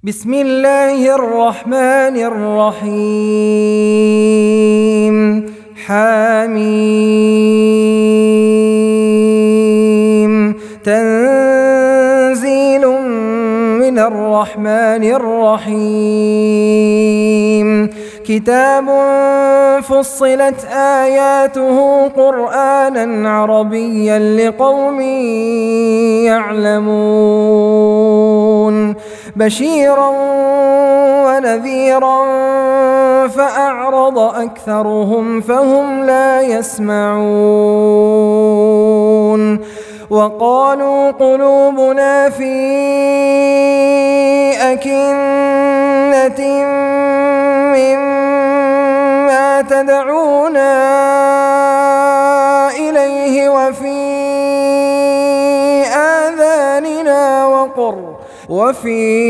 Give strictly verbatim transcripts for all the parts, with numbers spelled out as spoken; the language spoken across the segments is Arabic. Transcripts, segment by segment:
بسم الله الرحمن الرحيم حميم تنزيل من الرحمن الرحيم كتاب فصلت آياته قرآنا عربيا لقوم يعلمون بشيرا ونذيرا فأعرض أكثرهم فهم لا يسمعون وقالوا قلوبنا في أكنة مما تدعونا إليه وفي آذاننا وقر وفي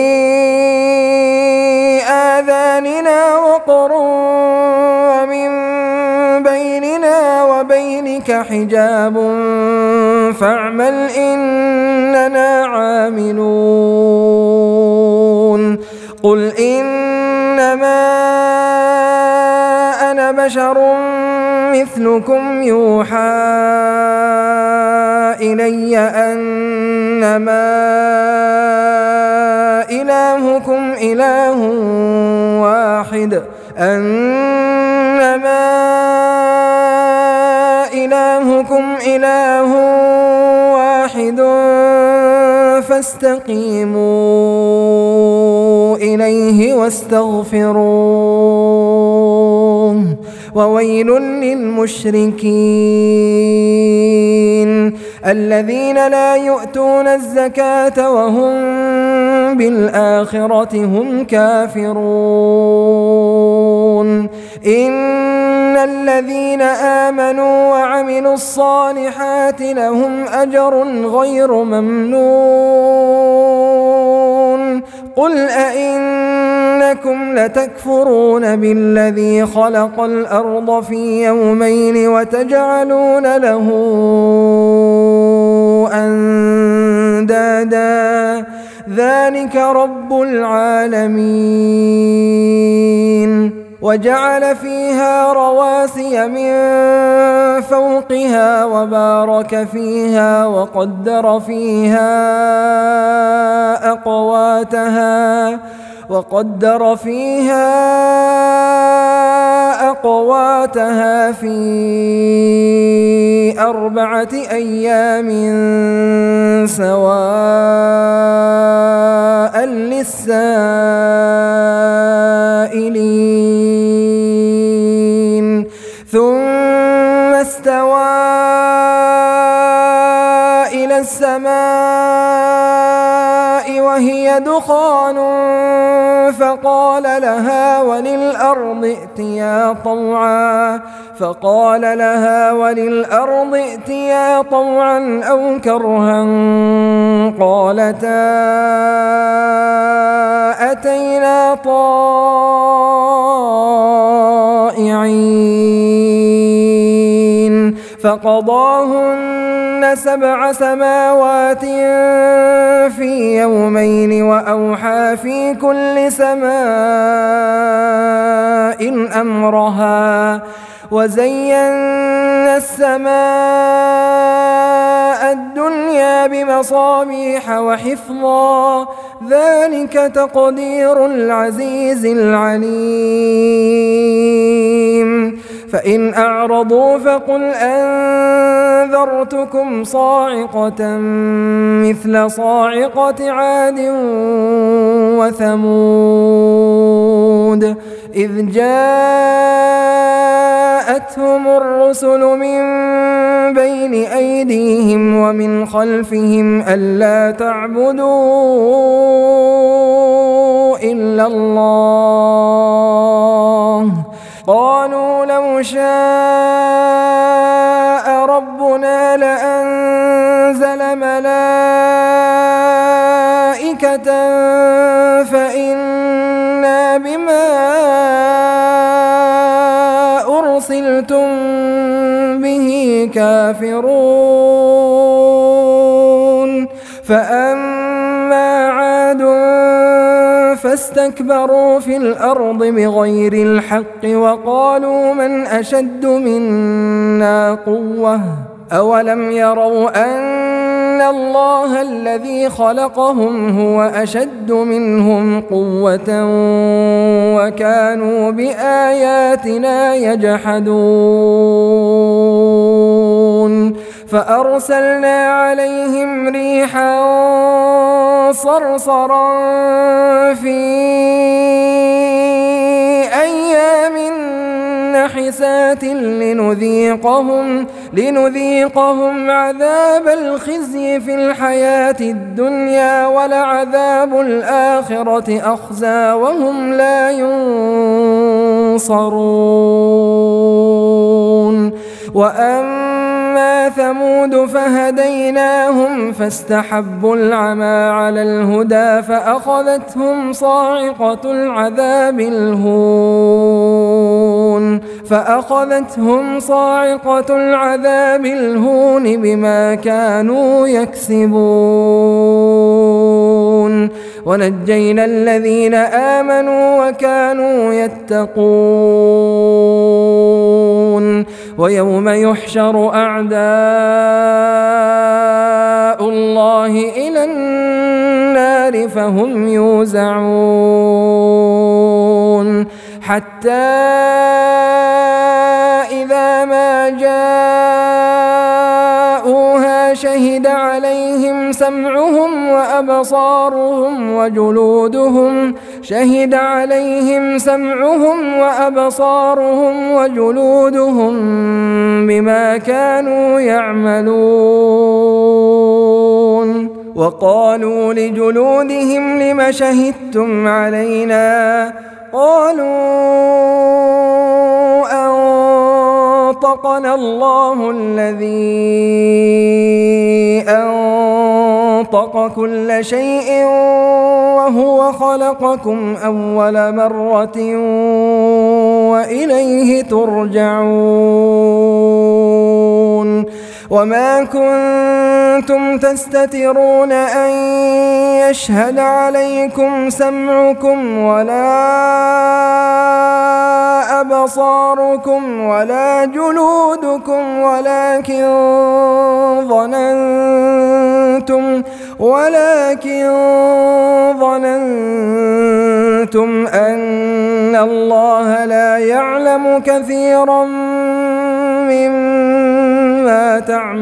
آذاننا وقر ومن بيننا وبينك حجاب فاعمل إننا عاملون قل إنما أنا بشر مثلكم يوحى إلي أنما إلهكم إله واحد أنما إلهكم إله واحد فاستقيموا إليه واستغفروه وويل للمشركين الذين لا يؤتون الزكاة وهم بالآخرة هم كافرون إن الذين آمنوا وعملوا الصالحات لهم أجر غير ممنون قل أئنكم لتكفرون بالذي خلق الأرض في يومين وتجعلون له أندادا ذلك رب العالمين وجعل فيها رواسي من فوقها وبارك فيها وقدر فيها أقواتها وقدر فيها أقواتها في أربعة أيام سواء للسائلين ثم استوى إلى السماء وهي دخان فقال لها وللأرض ائتيا طوعا فقال لها وللأرض ائتيا طوعا أو كرها قالتا أتينا طائعين فقضاهن سبع سماوات في يومين وأوحى في كل سماء أمرها وزينا السماء الدنيا بمصابيح وحفظا ذلك تقدير العزيز العليم فإن أعرضوا فقل أنذرتكم صاعقة مثل صاعقة عاد وثمود إذ جاءتهم الرسل من بين أيديهم ومن خلفهم ألا تعبدوا إلا الله قالوا لو شاء ربنا لأنزل ملائكة فإنا بما أرسلتم به كافرون فأما عاد فاستكبروا في الأرض بغير الحق وقالوا من أشد منا قوة أولم يروا أن الله الذي خلقهم هو أشد منهم قوة وكانوا بآياتنا يجحدون فأرسلنا عليهم ريحا صرصرا في أيام نحسات لنذيقهم, لنذيقهم عذاب الخزي في الحياة الدنيا ولعذاب الآخرة أخزى وهم لا ينصرون. وأما ثمود فهديناهم فاستحبوا العمى على الهدى فأخذتهم صاعقة العذاب الهون فأخذتهم صاعقة العذاب الهون بما كانوا يكسبون ونجينا الذين آمنوا وكانوا يتقون. ويوم يحشر أعداء الله إلى النار فهم يوزعون حتى إذا ما جاءوها شهد عليهم سمعهم وأبصارهم وجلودهم شهد عليهم سمعهم وأبصارهم وجلودهم بما كانوا يعملون. وقالوا لجلودهم لم شهدتم علينا قالوا أنطقنا الله الذي أنطق كل شيء وهو خلقكم أول مرة وإليه ترجعون. وما كنتم تستترون أن يشهد عليكم سمعكم ولا أبصاركم ولا جلودكم ولكن ظننتم ولكن ظننتم أن الله لا يعلم كثيرا مما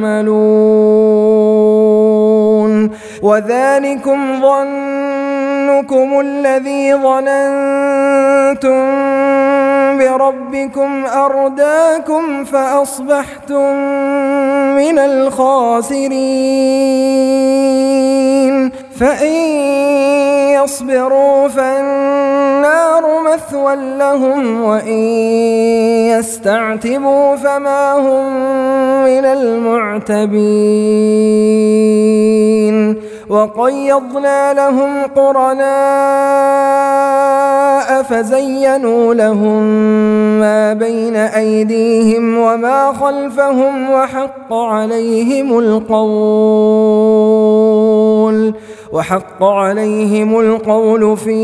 تعملون. وذلكم ظنكم الذي ظننتم بربكم أرداكم فأصبحتم من الخاسرين. فإن يصبروا فالنار مثوى لهم وإن يستعتبوا فما هم من المعتبين. وقيضنا لهم قرناء فزينوا لهم ما بين أيديهم وما خلفهم وحق عليهم القول وحق عليهم القول في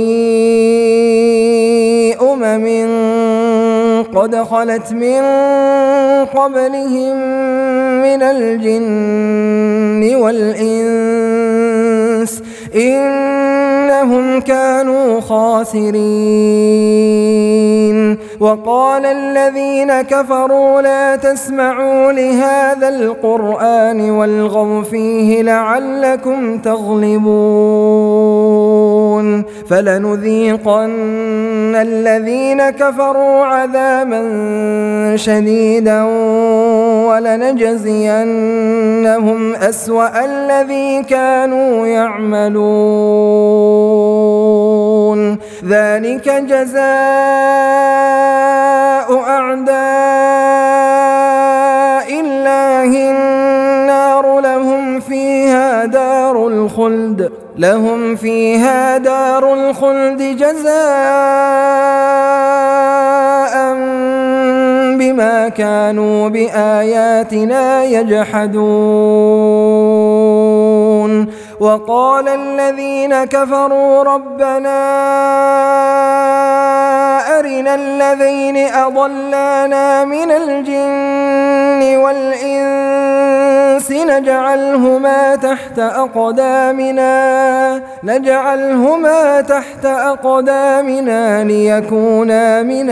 أمم قد خلت من قبلهم من الجن والإنس إنهم كانوا خاسرين. وقال الذين كفروا لا تسمعوا لهذا القرآن والغوا فيه لعلكم تغلبون. فلنذيقن الذين كفروا عذابا شديدا ولنجزينهم أسوأ الذي كانوا يعملون. ذلك جزاء أعداء الله النار لهم فيها دار الخلد لهم فيها دار الخلد جزاء بما كانوا بآياتنا يجحدون. وقال الذين كفروا ربنا أرنا الذين أضلانا من الجن والإنس نجعلهما تحت أقدامنا نجعلهما تحت أقدامنا ليكونا من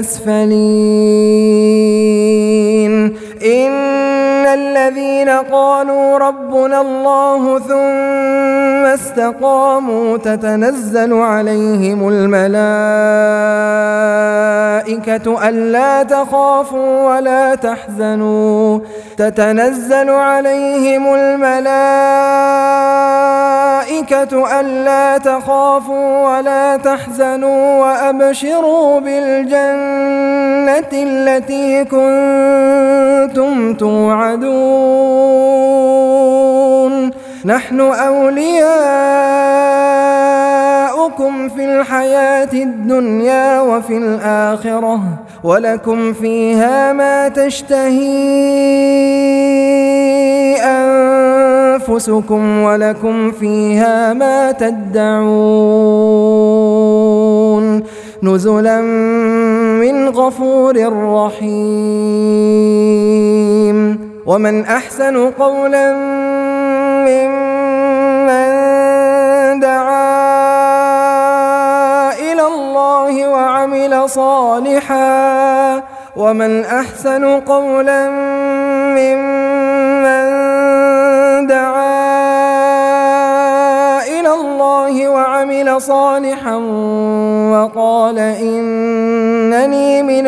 الأسفلين إن الذين قالوا ربنا الله ثم استقاموا تتنزل عليهم الملائكة ألا تخافوا ولا تحزنوا تتنزل عليهم الملائكة ألا تخافوا ولا تحزنوا وأبشروا بالجنة التي كنتم توعدون نحن أولياؤكم في الحياة الدنيا وفي الآخرة ولكم فيها ما تشتهي أنفسكم ولكم فيها ما تدعون نزلا من غفور رحيم ومن أحسن قولا ممن دعا إلى الله وعمل صالحا ومن أحسن قولا ممن دعا إلى الله وعمل صالحا وقال إنني من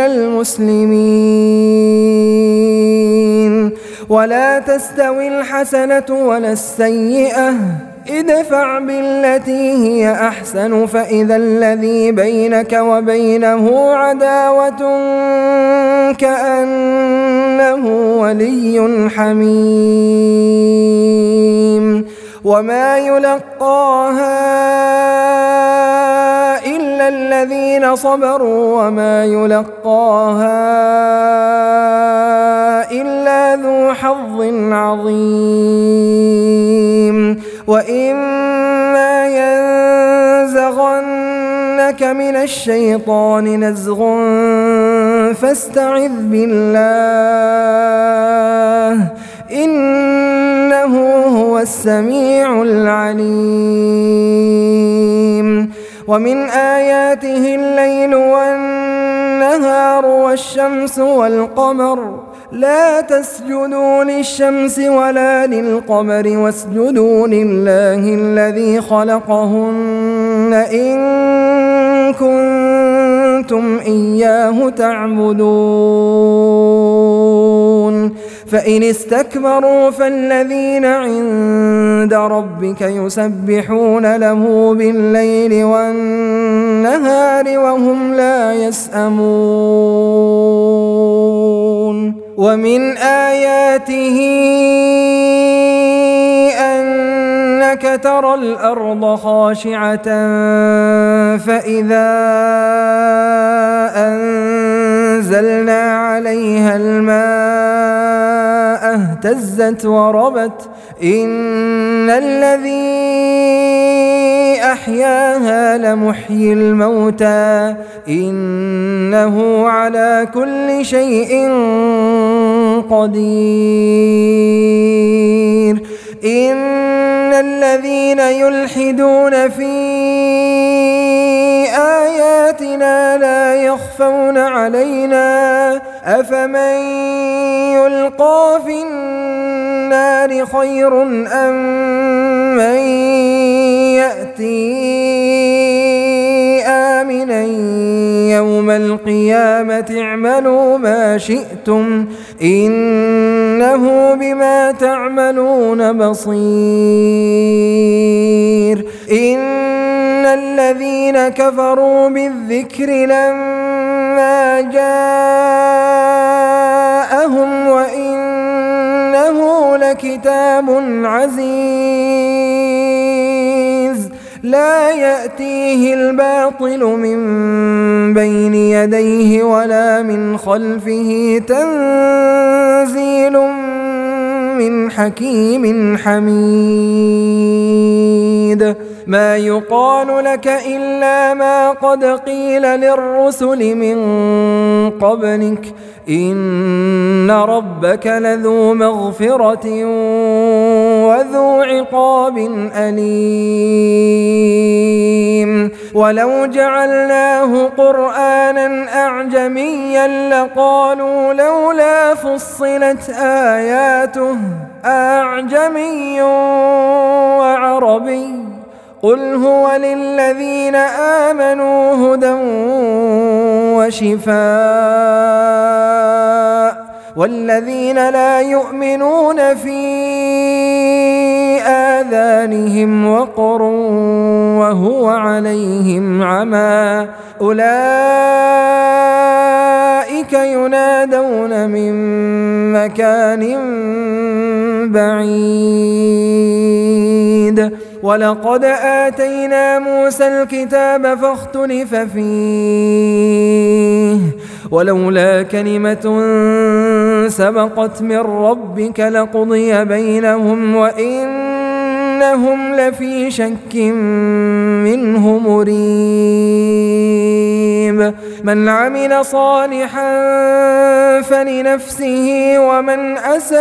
المسلمين ولا تستوي الحسنة ولا السيئة ادفع بالتي هي أحسن فإذا الذي بينك وبينه عداوة كأنه ولي حميم وما يلقاها إلا الذين صبروا وما يلقاها إلا ذو حظ عظيم وإما ينزغنك من الشيطان نزغ فاستعذ بالله إنه هو السميع العليم ومن آياته الليل والنهار والشمس والقمر لا تسجدوا للشمس ولا للقمر واسجدوا لله الذي خلقهن إن كنتم إياه تعبدون فإن استكبروا فالذين عند ربك يسبحون له بالليل والنهار وهم لا يسأمون ومن آياته أنك ترى الأرض خاشعة فإذا أنزلنا عليها الماء اهتزت وربت إن الذي أحياها لمحيي الموتى إنه على كل شيء قدير إن الذين يلحدون في آياتنا لا يخفون علينا أفمن يلقى في النار خير أم من يأتي آمنا يوم القيامة اعملوا ما شئتم إنه بما تعملون بصير إن الذين كفروا بالذكر لما جاءهم وإنه لكتاب عزيز لا يأتيه الباطل من بين يديه ولا من خلفه تنزيل من حكيم حميد ما يقال لك إلا ما قد قيل للرسل من قبلك إن ربك لذو مغفرة وذو عقاب أليم ولو جعلناه قرآنا أعجميا لقالوا لولا فصلت آياته أعجمي وعربي قل هو للذين آمنوا هدى وشفاء والذين لا يؤمنون في آذانهم وقر وهو عليهم عمى أولئك ينادون من مكان بعيد ولقد آتينا موسى الكتاب فاختلف فيه ولولا كلمة سبقت من ربك لقضي بينهم وإنهم لفي شك منه مريب من عمل صالحا فلنفسه ومن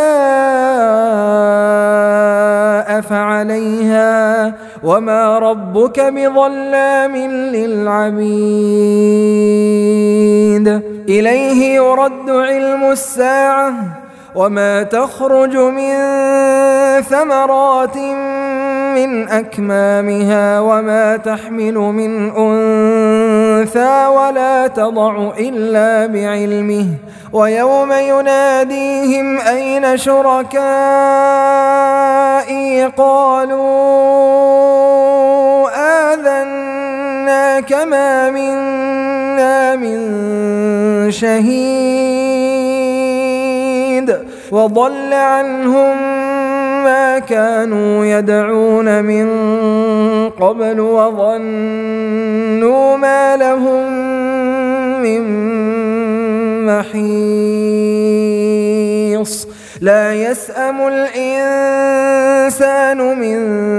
أساء فعليها وما ربك بظلام للعبيد إليه يرد علم الساعة وما تخرج من ثمرات من أكمامها وما تحمل من أنثى ولا تضع إلا بعلمه ويوم يناديهم أين شركائي قالوا آذناك ما منا من شهيد وضل عنهم ما كانوا يدعون من قبل وظنوا ما لهم من محيص لا يسأم الإنسان من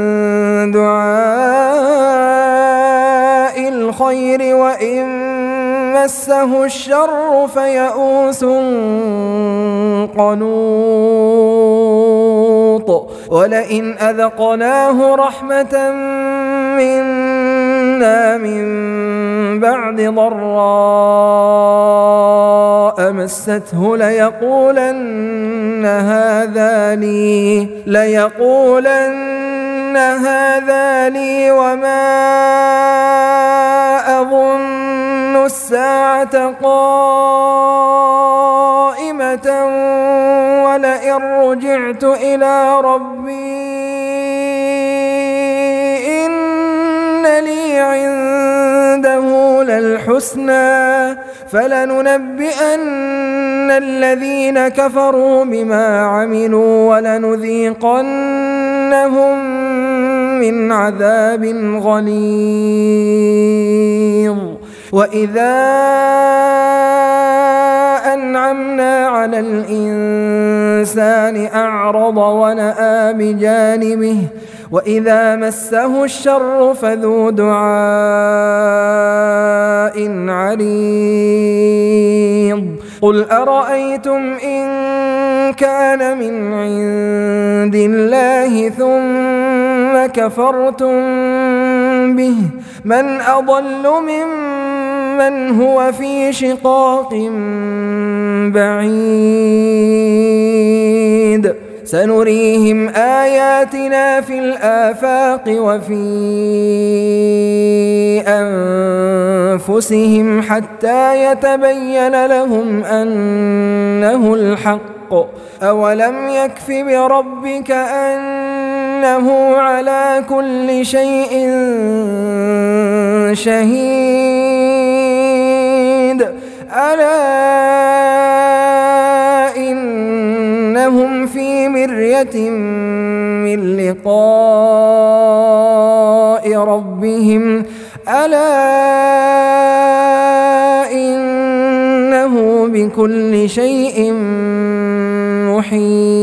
دعاء الخير وإن مسه الشر فيئوس قنوط ولئن أذقناه رحمة منا من بعد ضراء مسته ليقولن هذا لي ليقولن هذا لي وما أظن الساعة قائمة ولئن رجعت إلى ربي إن لي عنده للحسنى فلننبئن الذين كفروا بما عملوا ولنذيقنهم من عذاب غليظ وإذا أنعمنا على الإنسان أعرض ونأى بجانبه وإذا مسه الشر فذو دعاء عريض قل أرأيتم إن كان من عند الله ثم كفرتم به من أضل ممن هو في شقاق بعيد سنريهم آياتنا في الآفاق وفي أنفسهم حتى يتبين لهم أنه الحق أولم يكف بربك أنه على كل شيء شهيد ألا إنهم في مرية من لقاء ربهم ألا إنه بكل شيء محيط